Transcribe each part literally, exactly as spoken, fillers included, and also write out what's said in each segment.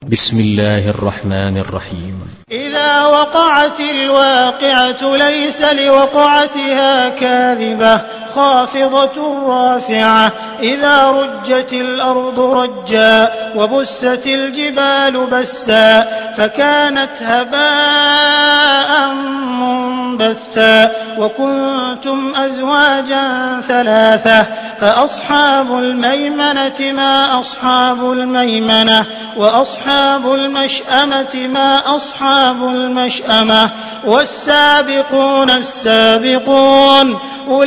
بسم الله الرحمن الرحيم. إذا وقعت الواقعة ليس لوقعتها كاذبة خافضة رافعة إذا رجت الأرض رجا وبست الجبال بسا فكانت هباء منبثا وكنتم أزواجا ثلاثة فأصحاب الميمنة ما أصحاب الميمنة وأصحاب المشأمة ما أصحاب المشأمة والسابقون السابقون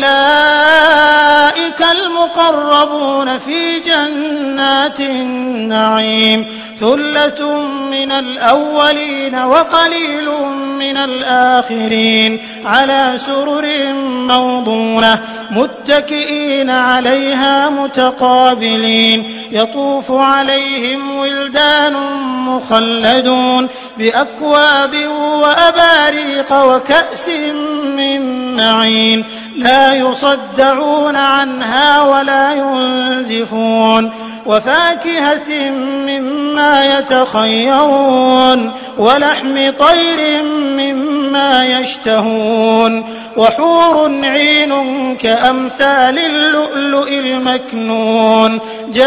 أولئك المقربون في جنات النعيم ثلة من الأولين وقليل من الآخرين على سرر موضونة متكئين عليها متقابلين يطوف عليهم ولدان مخلدون بأكواب وأباريق وكأس من معين لا يصدعون عنها ولا ينزفون وفاكهة مما يتخيرون ولحم طير مما يشتهون وحور عين كأمثال اللؤلؤ المكنون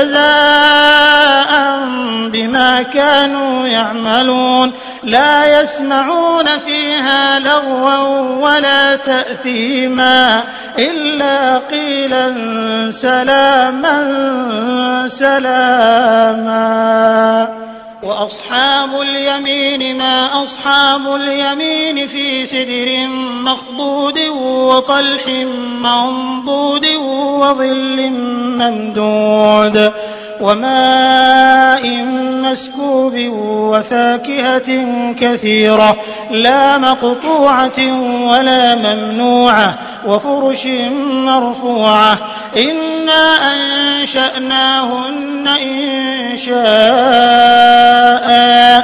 جزاء بما كانوا يعملون لا يسمعون فيها لغوا ولا تأثيما إلا قيلا سلاما سلاما وأصحاب اليمين ما أصحاب اليمين في سدر مخضود وطلح منضود وظل ممدود وماء مسكوب وفاكهة كثيرة لا مقطوعة ولا ممنوعة وفرش مرفوعة إنا أنشأناهن إن شاء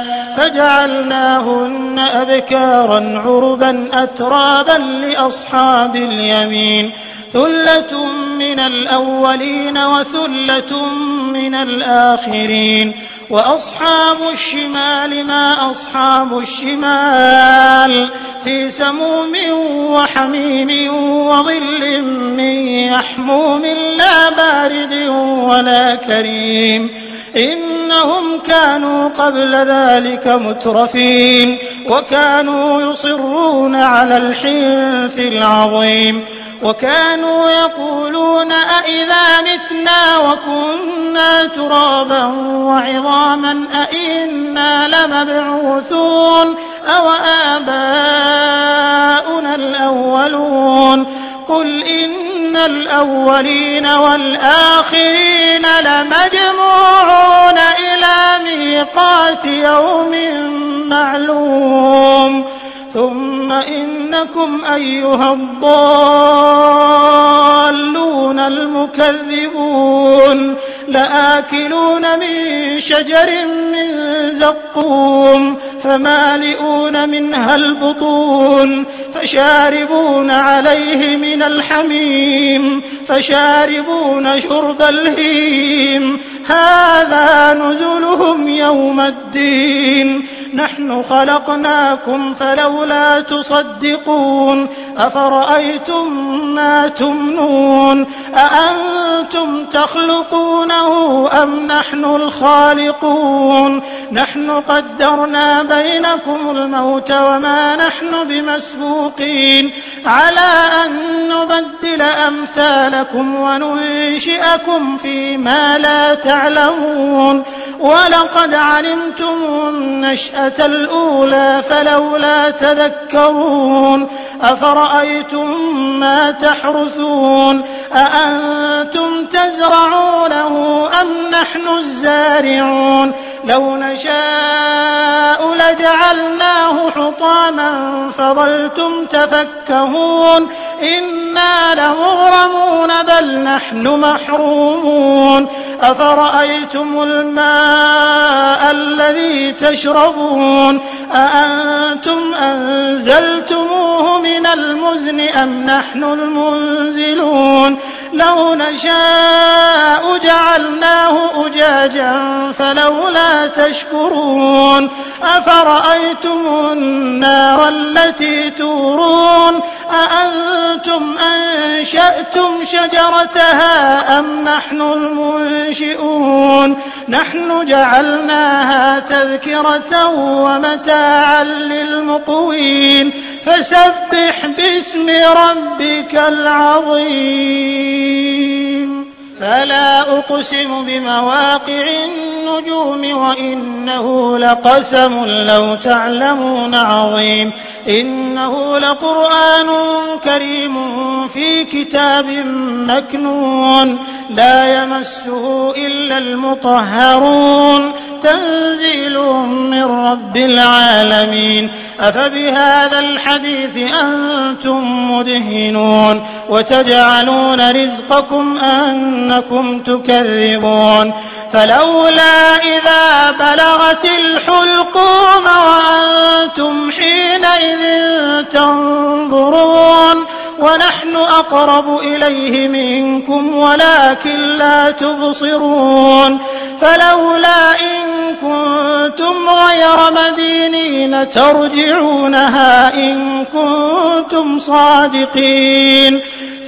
فجعلناهن أبكارا عربا أترابا لأصحاب اليمين ثلة من الأولين وثلة من الآخرين وأصحاب الشمال ما أصحاب الشمال في سموم وحميم وظل من يحموم لا بارد ولا كريم إنهم كانوا قبل ذلك مترفين وكانوا يصرون على الحنث العظيم وكانوا يقولون أئذا متنا وكنا ترابا وعظاما أئنا لمبعوثون أو آباؤنا الأولون قل إن الأولين والآخرين لمجموعون إلى ميقات يوم معلوم ثم إنكم أيها الضالون المكذبون لآكلون من شجر من زقوم فمالئون منها البطون فشاربون عليه من الحميم فشاربون شرب الهيم هذا نزلهم يوم الدين نحن خلقناكم فلولا تصدقون أفرأيتم ما تمنون أأنتم تخلقونه أم نحن الخالقون نحن قدرنا بينكم الموت وما نحن بمسبوقين على أن نبدل أمثالكم وننشئكم فيما لا تعلمون ولقد علمتم النشأة الأولى فلولا تذكرون أفرأيتم ما تحرثون أأنتم تزرعونه أم نحن الزارعون لو نشاء لجعلناه حطاما فظلتم تفكهون إنا لمغرمون بل نحن محرومون أفرأيتم الماء الذي تشربون أأنتم أنزلتموه من المزن أم نحن المنزلون لو نشاء جعلناه أجاجا فلولا تشكرون أفرأيتم النار التي تورون أأنتم أنشأتم شجرتها أم نحن المنشئون نحن جعلناها تذكرة ومتاعا للمقوين فسبح باسم ربك العظيم فلا أقسم بمواقع النجوم وإنه لقسم لو تعلمون عظيم إنه لقرآن كريم في كتاب مكنون لا يمسه إلا المطهرون تنزيل من رب العالمين أفبهذا الحديث أنتم مدهنون وتجعلون رزقكم أنكم تكذبون فلولا إذا بلغت الحلقوم وأنتم حينئذ تنظرون ونحن أقرب إليه منكم ولكن لا تبصرون فلولا إن كنتم غير مدينين ترجعونها إن كنتم صادقين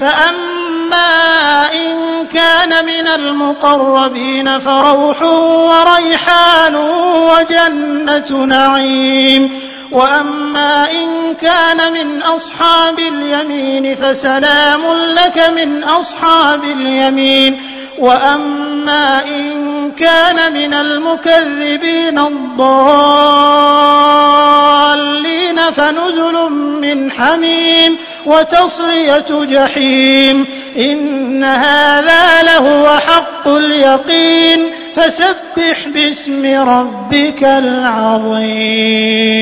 فأما إن كان من المقربين فروح وريحان وجنة نعيم وأما إن كان من أصحاب اليمين فسلام لك من أصحاب اليمين وأما إن كان من المكذبين الضالين فنزل من حميم وتصلية جحيم إن هذا لهو حق اليقين فسبح باسم ربك العظيم.